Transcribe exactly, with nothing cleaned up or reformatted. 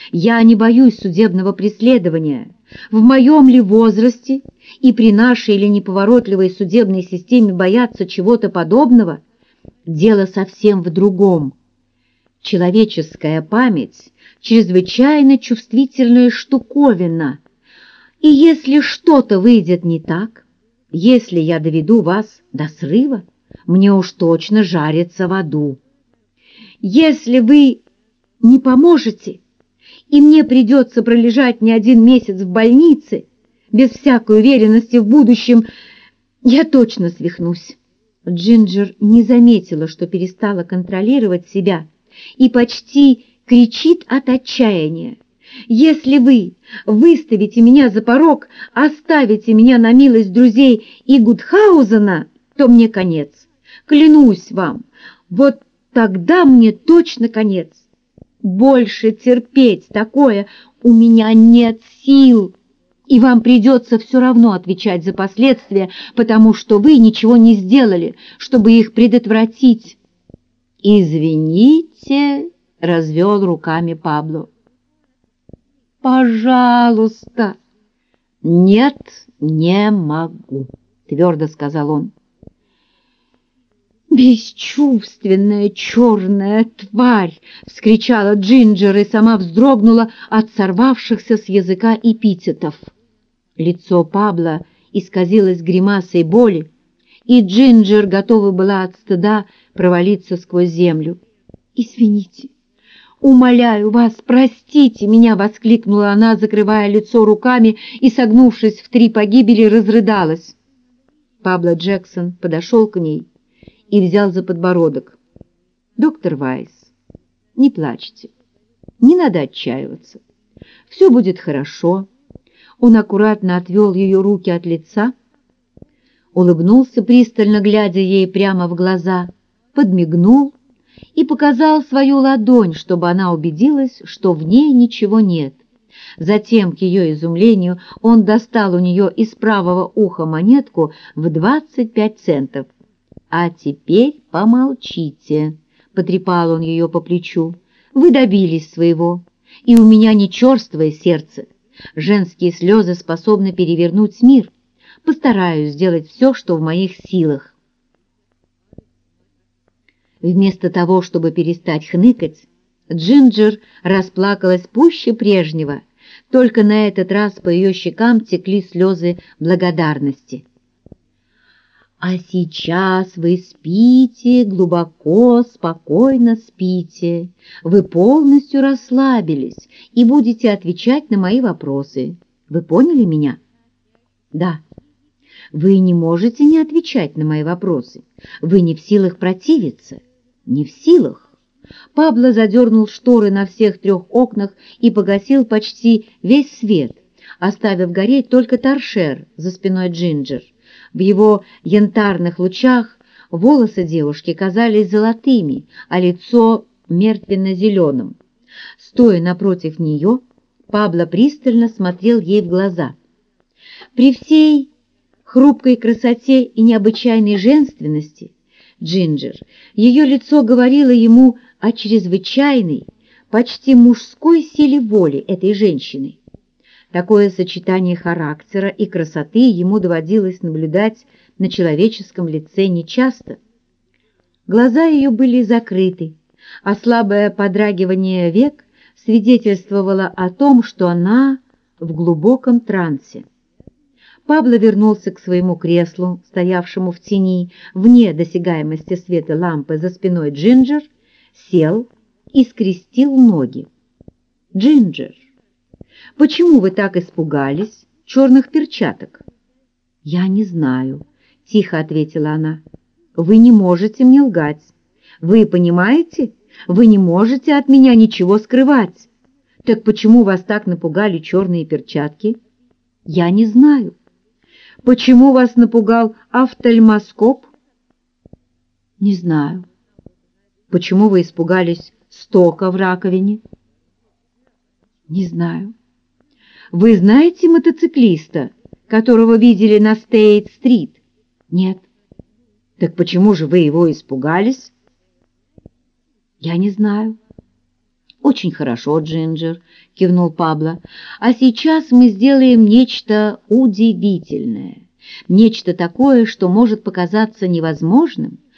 Я не боюсь судебного преследования. В моем ли возрасте и при нашей ли неповоротливой судебной системе бояться чего-то подобного? Дело совсем в другом. Человеческая память — чрезвычайно чувствительная штуковина. И если что-то выйдет не так, если я доведу вас до срыва, мне уж точно жарится в аду. Если вы не поможете, и мне придется пролежать не один месяц в больнице, без всякой уверенности в будущем, я точно свихнусь». Джинджер не заметила, что перестала контролировать себя, и почти кричит от отчаяния. «Если вы выставите меня за порог, оставите меня на милость друзей и Гудхаузена, то мне конец. Клянусь вам, вот тогда мне точно конец. Больше терпеть такое у меня нет сил, и вам придется все равно отвечать за последствия, потому что вы ничего не сделали, чтобы их предотвратить». «Извините», — развел руками Пабло. «Пожалуйста». «Нет, не могу», — твердо сказал он. «Бесчувственная черная тварь!» — вскричала Джинджер и сама вздрогнула от сорвавшихся с языка эпитетов. Лицо Пабло исказилось гримасой боли, и Джинджер готова была от стыда провалиться сквозь землю. «Извините, умоляю вас, простите меня!» — воскликнула она, закрывая лицо руками и, согнувшись в три погибели, разрыдалась. Пабло Джексон подошел к ней и взял за подбородок. «Доктор Вайс, не плачьте, не надо отчаиваться, все будет хорошо». Он аккуратно отвел ее руки от лица, улыбнулся, пристально глядя ей прямо в глаза, подмигнул и показал свою ладонь, чтобы она убедилась, что в ней ничего нет. Затем, к ее изумлению, он достал у нее из правого уха монетку в двадцать пять центов. «А теперь помолчите», — потрепал он ее по плечу. «Вы добились своего, и у меня не черствое сердце. Женские слезы способны перевернуть мир. Постараюсь сделать все, что в моих силах». Вместо того, чтобы перестать хныкать, Джинджер расплакалась пуще прежнего, только на этот раз по ее щекам текли слезы благодарности. «А сейчас вы спите, глубоко, спокойно спите. Вы полностью расслабились и будете отвечать на мои вопросы. Вы поняли меня?» «Да». «Вы не можете не отвечать на мои вопросы. Вы не в силах противиться. Не в силах». Пабло задернул шторы на всех трех окнах и погасил почти весь свет, оставив гореть только торшер за спиной Джинджер. В его янтарных лучах волосы девушки казались золотыми, а лицо мертвенно-зеленым. Стоя напротив нее, Пабло пристально смотрел ей в глаза. При всей хрупкой красоте и необычайной женственности Джинджер, ее лицо говорило ему о чрезвычайной, почти мужской силе воли этой женщины. Такое сочетание характера и красоты ему доводилось наблюдать на человеческом лице нечасто. Глаза ее были закрыты, а слабое подрагивание век свидетельствовало о том, что она в глубоком трансе. Пабло вернулся к своему креслу, стоявшему в тени, вне досягаемости света лампы за спиной Джинджер, сел и скрестил ноги. «Джинджер, почему вы так испугались черных перчаток?» «Я не знаю», — тихо ответила она. «Вы не можете мне лгать. Вы понимаете? Вы не можете от меня ничего скрывать. Так почему вас так напугали черные перчатки?» «Я не знаю». «Почему вас напугал офтальмоскоп?» «Не знаю». «Почему вы испугались стока в раковине?» «Не знаю». «Вы знаете мотоциклиста, которого видели на Стейт-стрит?» «Нет». «Так почему же вы его испугались?» «Я не знаю». «Очень хорошо, Джинджер», — кивнул Пабло. «А сейчас мы сделаем нечто удивительное, нечто такое, что может показаться невозможным,